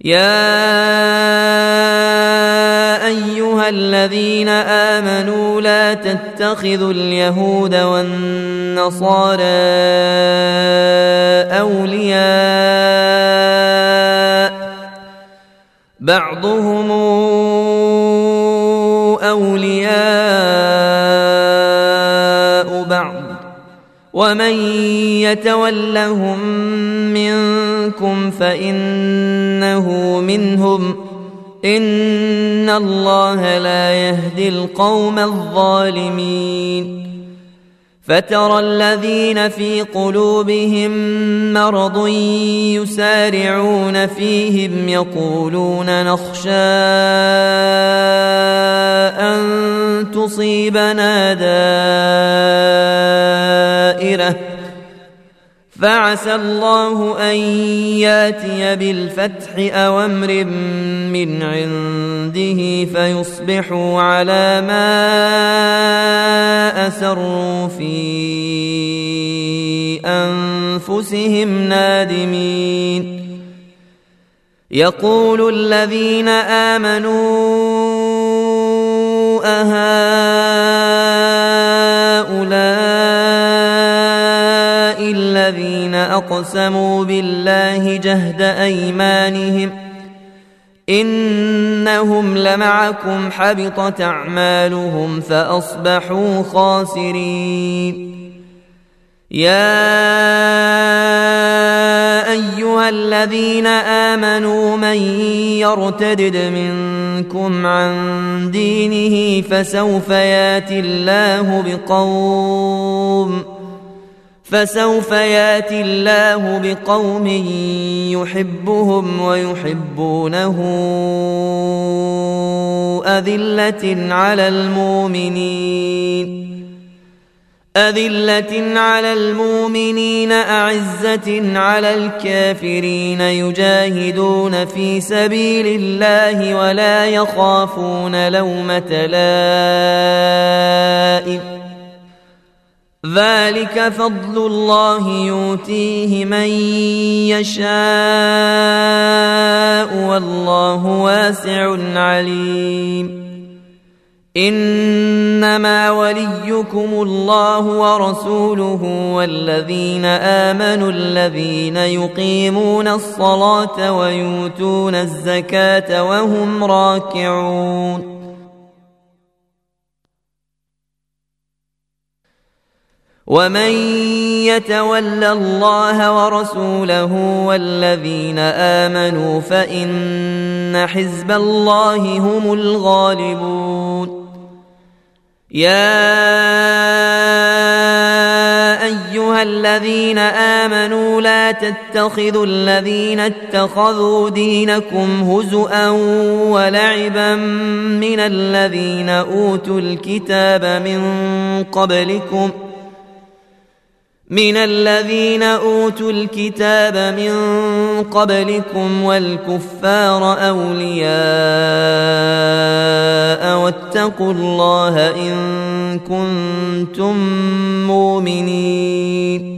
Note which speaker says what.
Speaker 1: يا أيها الذين آمنوا لا تتخذوا اليهود والنصارى أولياء بعضهم أولياء بعض ومن يتولهم منكم فإنه منهم إن الله لا يهدي القوم الظالمين فترى الذين في قلوبهم مرض يسارعون فيهم يقولون نخشى أن تصيبنا دائرة فعسى الله أن ياتي بالفتح أو أمر من عنده فيصبحوا على ما أسروا في أنفسهم نادمين يقول الذين آمنوا أهؤلاء الذين أقسموا بالله جهد أيمانهم إنهم لمعكم حبطت أعمالهم فأصبحوا خاسرين يا أيها الذين آمنوا من يرتدد منكم عن دينه فسوف ياتي الله بقوم يحبهم ويحبونه أذلة على المؤمنين أعزة على الكافرين يجاهدون في سبيل الله ولا يخافون لومة لائم ذلك فضل الله يؤتيه من يشاء والله واسع عليم إنما وليكم الله ورسوله والذين آمنوا الذين يقيمون الصلاة ويؤتون الزكاة وهم راكعون ومن يتول الله ورسوله والذين آمنوا فإن حزب الله هم الغالبون يا أيها الذين آمنوا لا تتخذوا الذين اتخذوا دينكم هزؤا ولعبا من الذين أوتوا الكتاب من قبلكم والكفار أولياء واتقوا الله إن كنتم مؤمنين